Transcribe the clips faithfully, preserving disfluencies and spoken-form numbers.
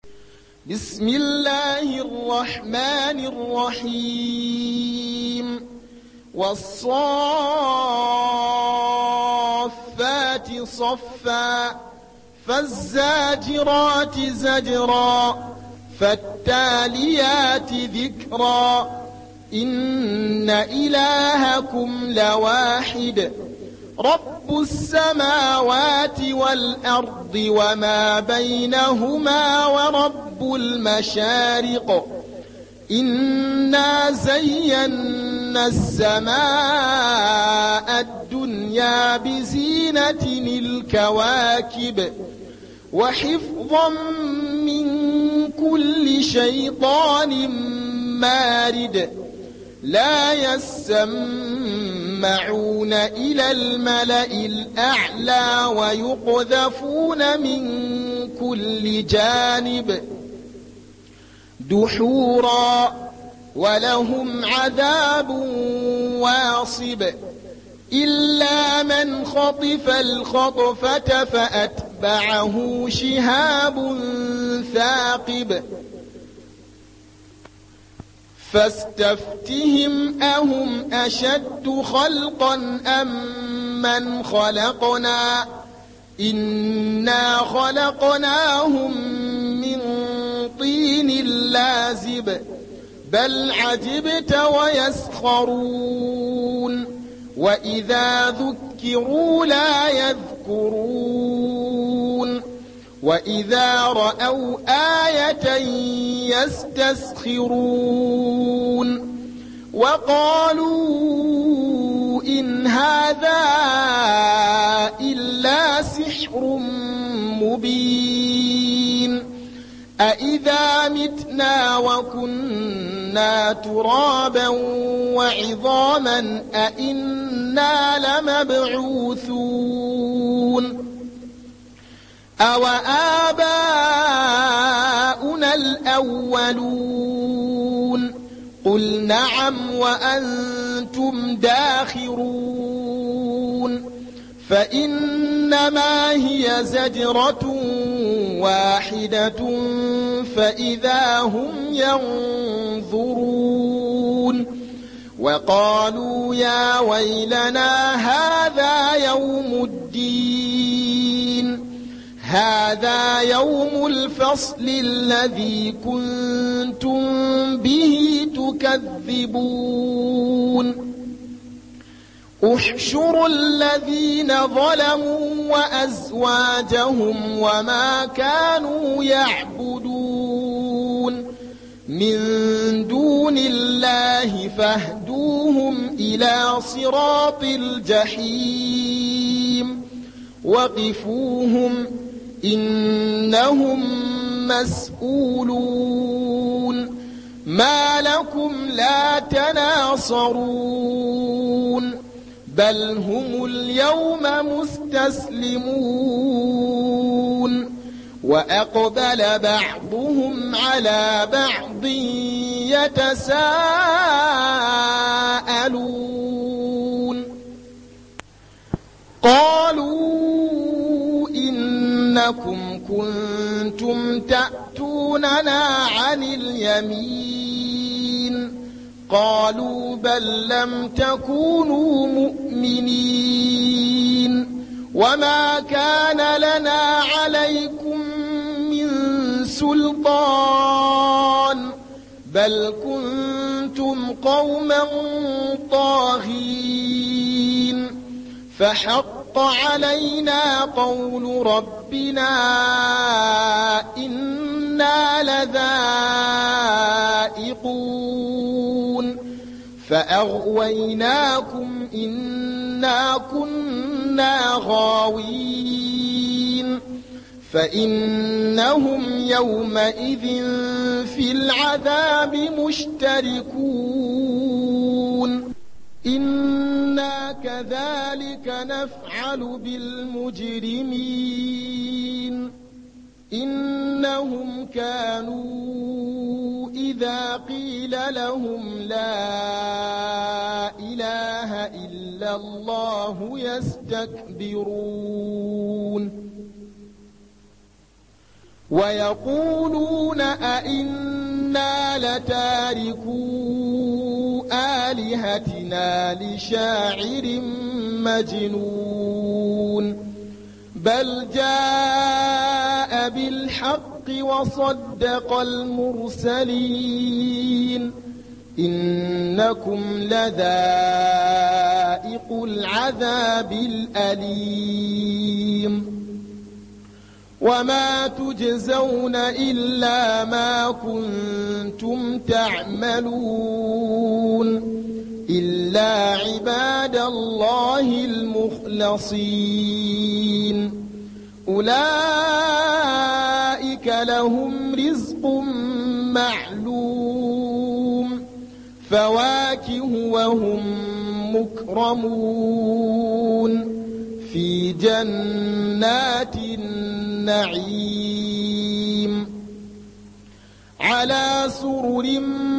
بسم الله الرحمن الرحيم والصافات صفا فالزاجرات زجرا فالتاليات ذكرا إن إلهكم لواحد رب السماوات والأرض وما بينهما ورب المشارق إنا زينا السماء الدنيا بزينة الكواكب وحفظا من كل شيطان مارد لا يسمعون إلى الملأ الأعلى ويقذفون من كل جانب دحورا ولهم عذاب واصب إلا من خطف الخطفة فأتبعه شهاب ثاقب فاستفتهم أهم أشد خلقا أم من خلقنا إنا خلقناهم من طين لازب بل عجبت ويسخرون وإذا ذكروا لا يذكرون وإذا رأوا آية يستسخرون وقالوا إن هذا إلا سحر مبين أإذا متنا وكنا ترابا وعظاما أإنا لمبعوثون أو آباؤنا الأولون قل نعم وأنتم داخرون فإنما هي زجرة واحدة فإذا هم ينظرون وقالوا يا ويلنا هذا يوم الدين هذا يوم الفصل الذي كنتم به تكذبون احشروا الذين ظلموا وأزواجهم وما كانوا يعبدون من دون الله فاهدوهم إلى صراط الجحيم وقفوهم إنهم مسؤولون ما لكم لا تناصرون بل هم اليوم مستسلمون وأقبل بعضهم على بعض يتساءلون قالوا إنكم كنتم تأتوننا عن اليمين قالوا بل لم تكونوا مؤمنين وما كان لنا عليكم من سلطان بل كنتم قوما طاغين فحق علينا قول ربنا إنا لذائقون فأغويناكم إنا كنا غاوين فإنهم يومئذ في العذاب مشتركون إنا كذلك نفعل بالمجرمين إنهم كانوا إذا قيل لهم لا إله إلا الله يستكبرون ويقولون أئنا لتاركو آلهتنا لشاعر مجنون بل جاء بالحق وصدق المرسلين إنكم لذائق العذاب الأليم وما تجزون إلا ما كنتم تعملون إلا عباد الله المخلصين أولئك لهم رزق معلوم فواكه وهم مكرمون في جنات النعيم على سرر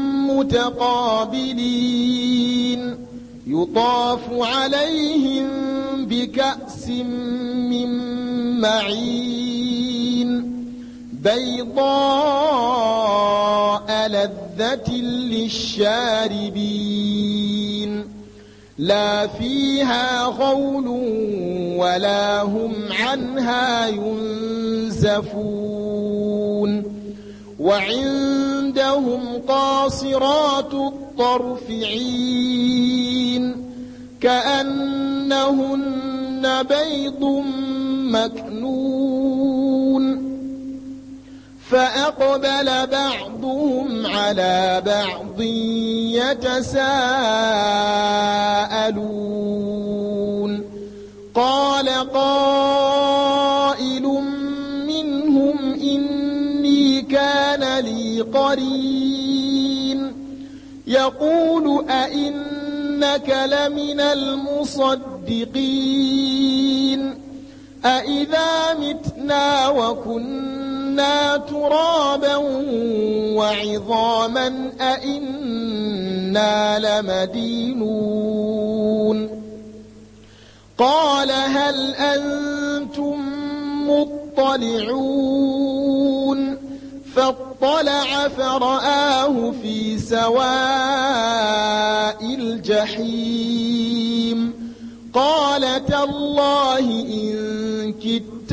متقابلين يطاف عليهم بكأس من معين بيضاء لذة للشاربين لا فيها غول ولا هم عنها ينزفون وعندهم قاصرات الطرف عين كأنهن بيض مكنون فأقبل بعضهم على بعض يتساءلون قال قائل منهم إني كان لي قرين يقول أئنك لمن المصدقين أئذا متنا وكنا ترابا وعظاما أئنا لمدينون قال هل أنتم مطلعون فاطلع فرآه في سواء الجحيم قال تالله إن كدت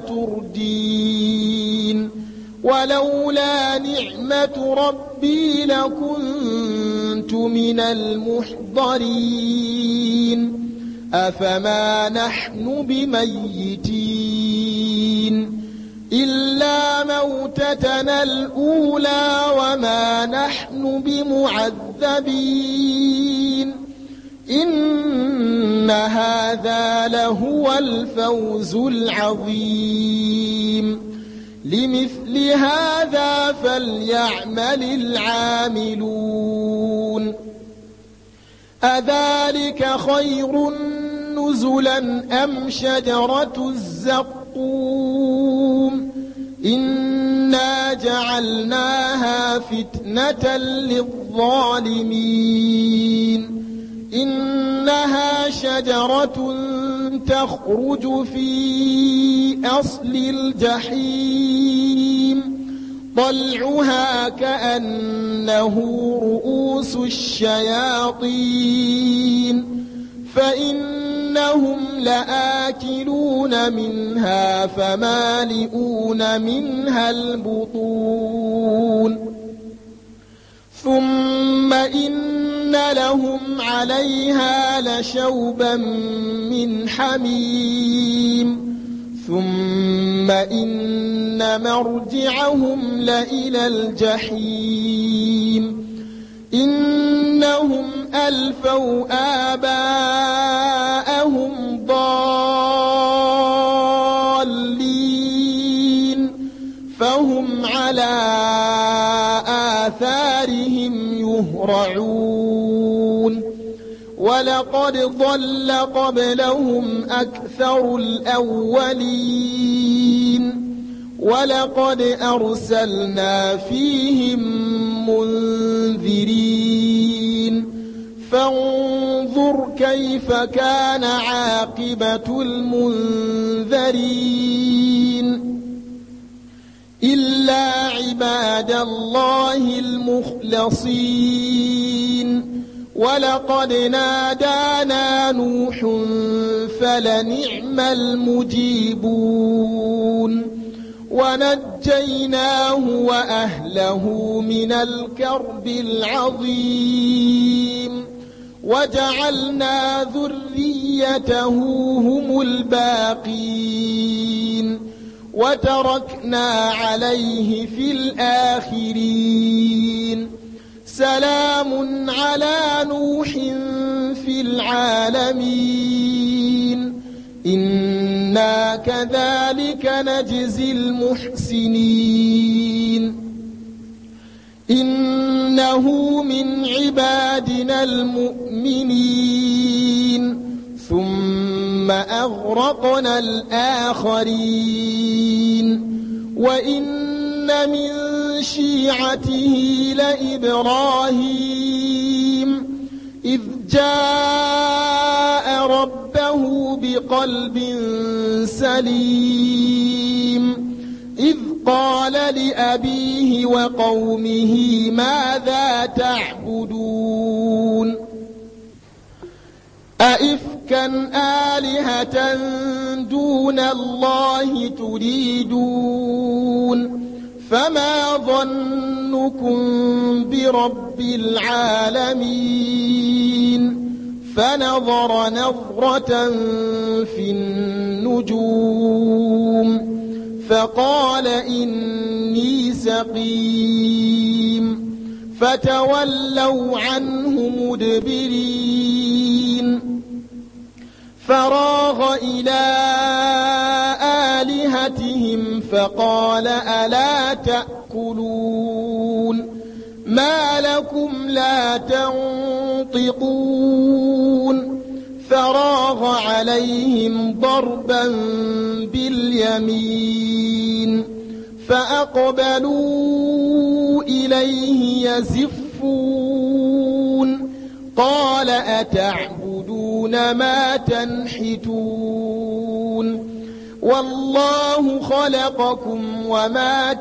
لتردين ولولا نعمة ربي لكنت من المحضرين أفما نحن بميتين إلا موتتنا الأولى وما نحن بمعذبين إن هذا لهو الفوز العظيم لمثل هذا فليعمل العاملون أذلك خير نزلا أم شجرة الزقوم إنا جعلناها فتنة للظالمين إنها شجرة تخرج في أصل الجحيم طلعها كأنه رؤوس الشياطين فإنهم لآكلون منها فمالئون منها البطون ثم إن لهم عليها لشوبا من حميم ثم إن مرجعهم لإلى الجحيم إنهم ألفوا آباءهم ضالين فهم على آثارهم يهرعون ولقد ضل قبلهم أكثر الأولين ولقد أرسلنا فيهم منذرين فانظر كيف كان عاقبة المنذرين إلا عباد الله المخلصين ولقد نادانا نوح فلنعم المجيبون ونجيناه وأهله من الكرب العظيم وجعلنا ذريته هم الباقين وتركنا عليه في الآخرين سلام على نوح في العالمين إنا كذلك نجزي المحسنين إنه من عبادنا المؤمنين ثم أغرقنا الآخرين وإن من شيعته لإبراهيم إذ جاء ربه بقلب سليم إذ قال لأبيه وقومه ماذا تعبدون أئفكا آلهة دون الله تريدون فما ظنكم برب العالمين فنظر نظرة في النجوم فقال إني سقيم فتولوا عنه مدبرين فراغ إلى آلهتهم فقال ألا تأكلون ما لكم لا تنطقون فراغ عليهم ضربا باليمين فأقبلوا إليه يزفون قال أتعبدون ما تنحتون والله خلقكم وما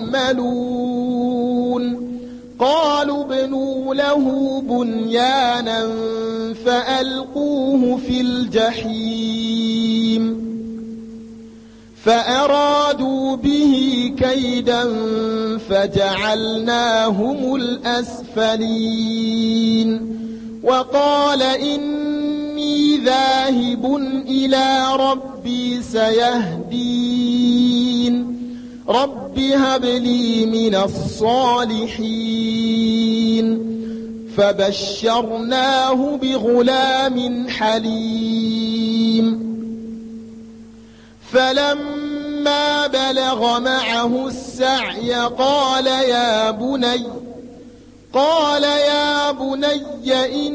تعملون قالوا ابنوا له بنيانا فألقوه في الجحيم فأرادوا به كيدا فجعلناهم الأسفلين وقال إني ذاهب إلى ربي سيهدين رب هب لي من الصالحين فبشرناه بغلام حليم فلما بلغ معه السعي قال يا بني قال يا بني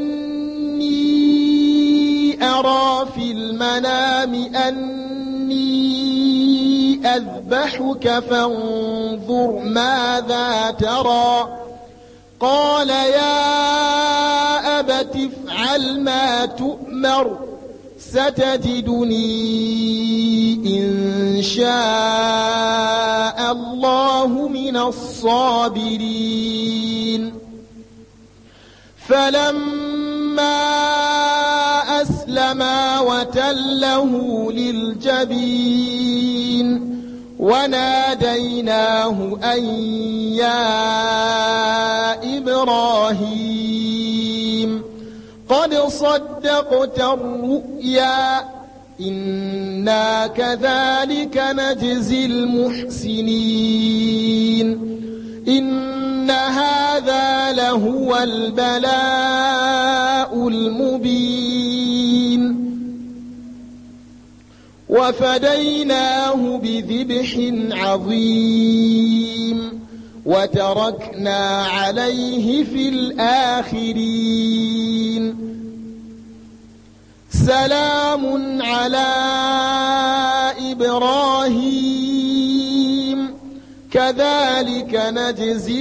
إني أرى في المنام أني أذبحك فانظر ماذا ترى قال يا أبت افعل ما تؤمر ستجدني إن شاء الله من الصابرين فلما أسلما وتله للجبين وناديناه أن يا إبراهيم قد صدقت الرؤيا إنا كذلك نجزي المحسنين إن هذا لهو البلاء المبين وفديناه بذبح عظيم وتركنا عليه في الآخرين سلام على إبراهيم كذلك نجزي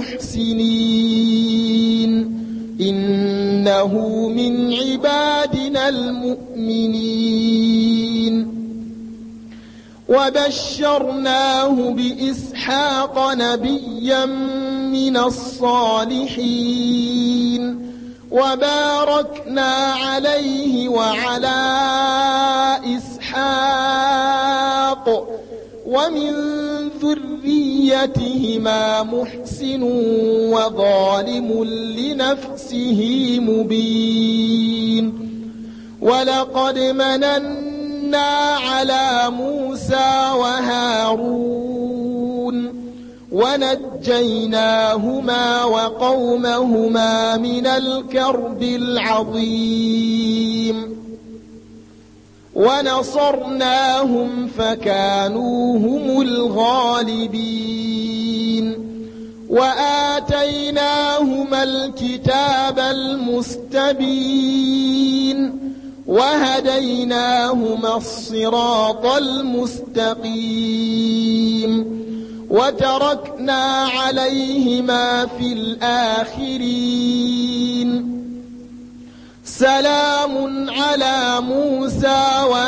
المحسنين إنه من عبادنا المؤمنين وبشرناه بإسحاق نبيا من الصالحين وباركنا عليه وعلى إسحاق ومن ذريتهما محسن وظالم لنفسه مبين ولقد مننا على موسى وهارون ونجيناهما وقومهما من الكرب العظيم ونصرناهم فكانوا هم الغالبين وآتيناهما الكتاب المستبين وهديناهما الصراط المستقيم وتركنا عليهما في الآخرين سلام على موسى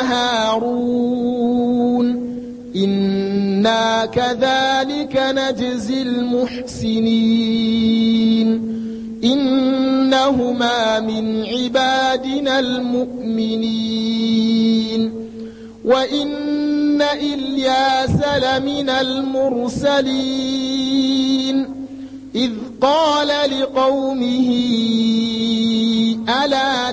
وهارون إنا كذلك نجزي المحسنين إنهما من عبادنا المؤمنين وإن إلياس لمن المرسلين إذ قال لقومه ألا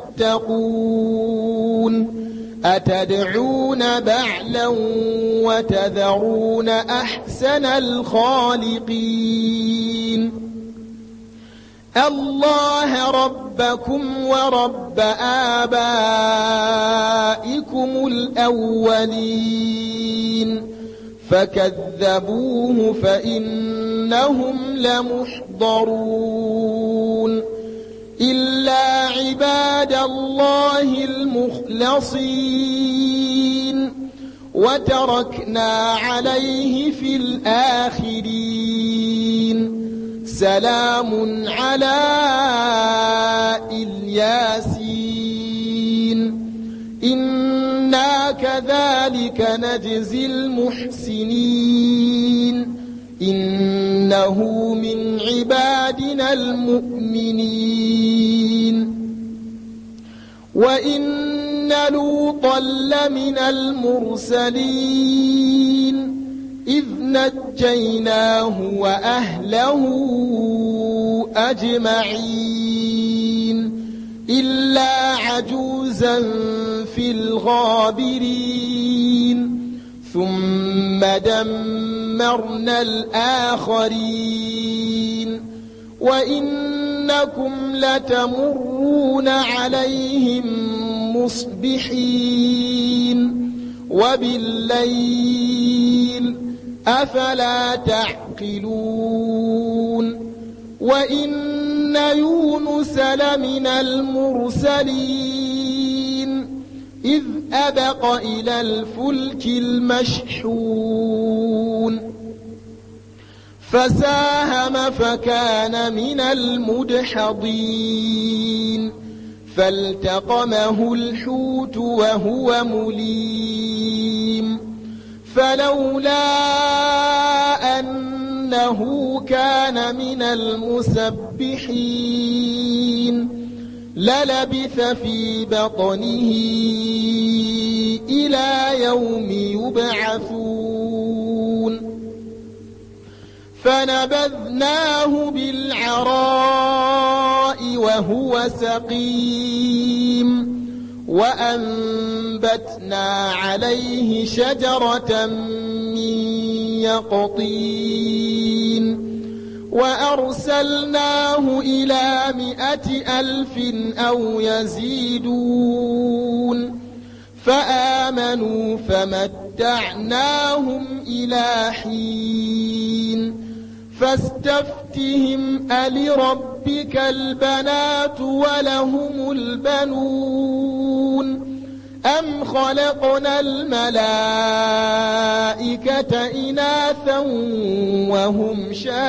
تتقون أتدعون بعلا وتذرون أحسن الخالقين الله ربكم ورب آبائكم الأولين فكذبوه فإنهم لمحضرون إلا عباد الله المخلصين وتركنا عليه في الآخرين سلام على الياسين إنا كذلك نجزي المحسنين إنه من عبادنا المؤمنين وإن لوطا لمن المرسلين إذ نجيناه وأهله أجمعين إلا عجوزا في الغابرين ثم دمرنا الآخرين وإنكم لتمرون عليهم مصبحين وبالليل أفلا تعقلون وإن يونس لمن المرسلين إذ أبق إلى الفلك المشحون فساهم فكان من المدحضين فالتقمه الحوت وهو مليم فلولا أنه كان من المسبحين للبث في بطنه إلى يوم يبعثون فنبذناه بالعراء وهو سقيم وأنبتنا عليه شجرة من يقطين وأرسلناه إلى مائة ألف أو يزيدون فآمنوا فمتعناهم إلى حين فاستفتهم ألربك البنات ولهم البنون أم خلقنا الملائكة إناثا وهم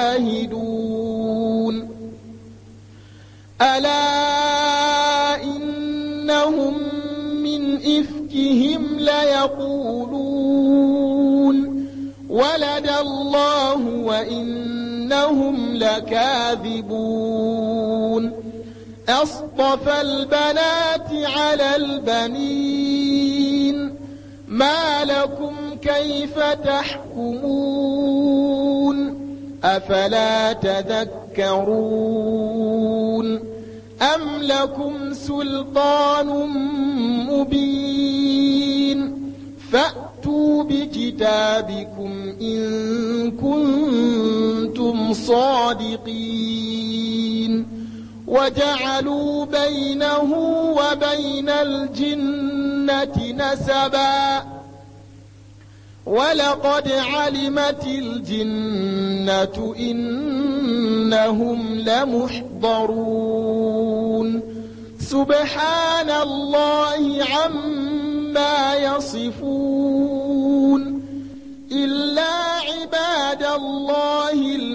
شاهدون ألا إنهم من إفكهم ليقولون ولد الله وإنهم لكاذبون أصطفى البنات على البنين ما لكم كيف تحكمون أفلا تذكرون أم لكم سلطان مبين فأتوا بكتابكم إن كنتم صادقين وجعلوا بينه وبين الجنة نسبا ولقد علمت الجنة إنهم لمحضرون سبحان الله عما يصفون إلا عباد الله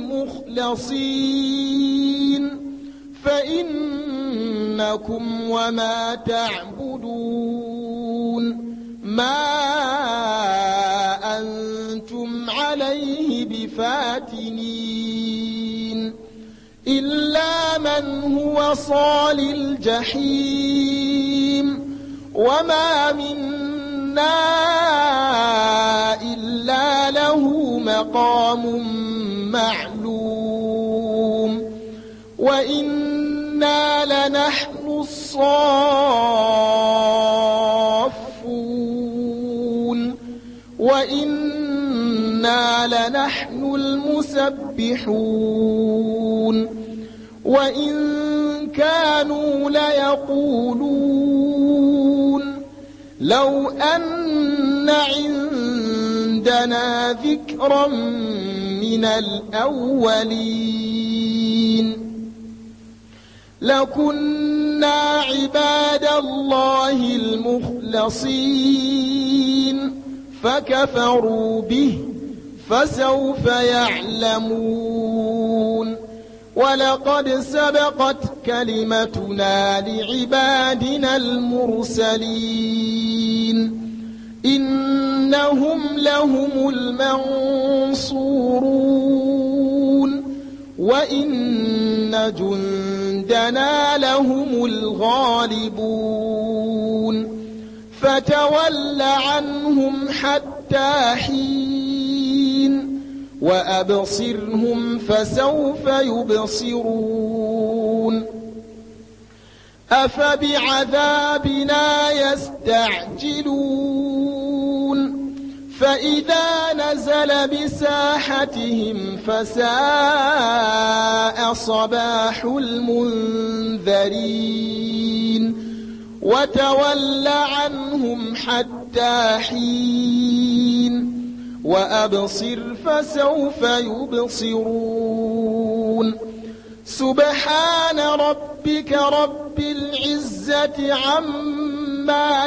المخلصين فإنكم وما تعبدون ما أنتم عليه بفاتنين إلا من هو صال الجحيم وما منا إلا له مقام معلوم وإنا لنحن الصافون وإنا لنحن المسبحون وإن كانوا ليقولون لو أن عندنا ذكرا من الأولين لكنا عباد الله المخلصين فكفروا به فسوف يعلمون ولقد سبقت كلمتنا لعبادنا المرسلين إنهم لهم المنصورون وإن جندنا لهم الغالبون فتول عنهم حتى حين وأبصرهم فسوف يبصرون أفبعذابنا يستعجلون فإذا نزل بساحتهم فساء صباح المنذرين وتول عنهم حتى حين وأبصر فسوف يبصرون سبحان ربك رب العزة عما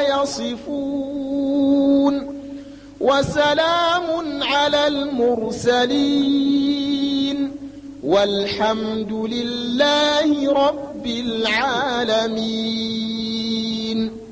يصفون وسلام على المرسلين والحمد لله رب العالمين.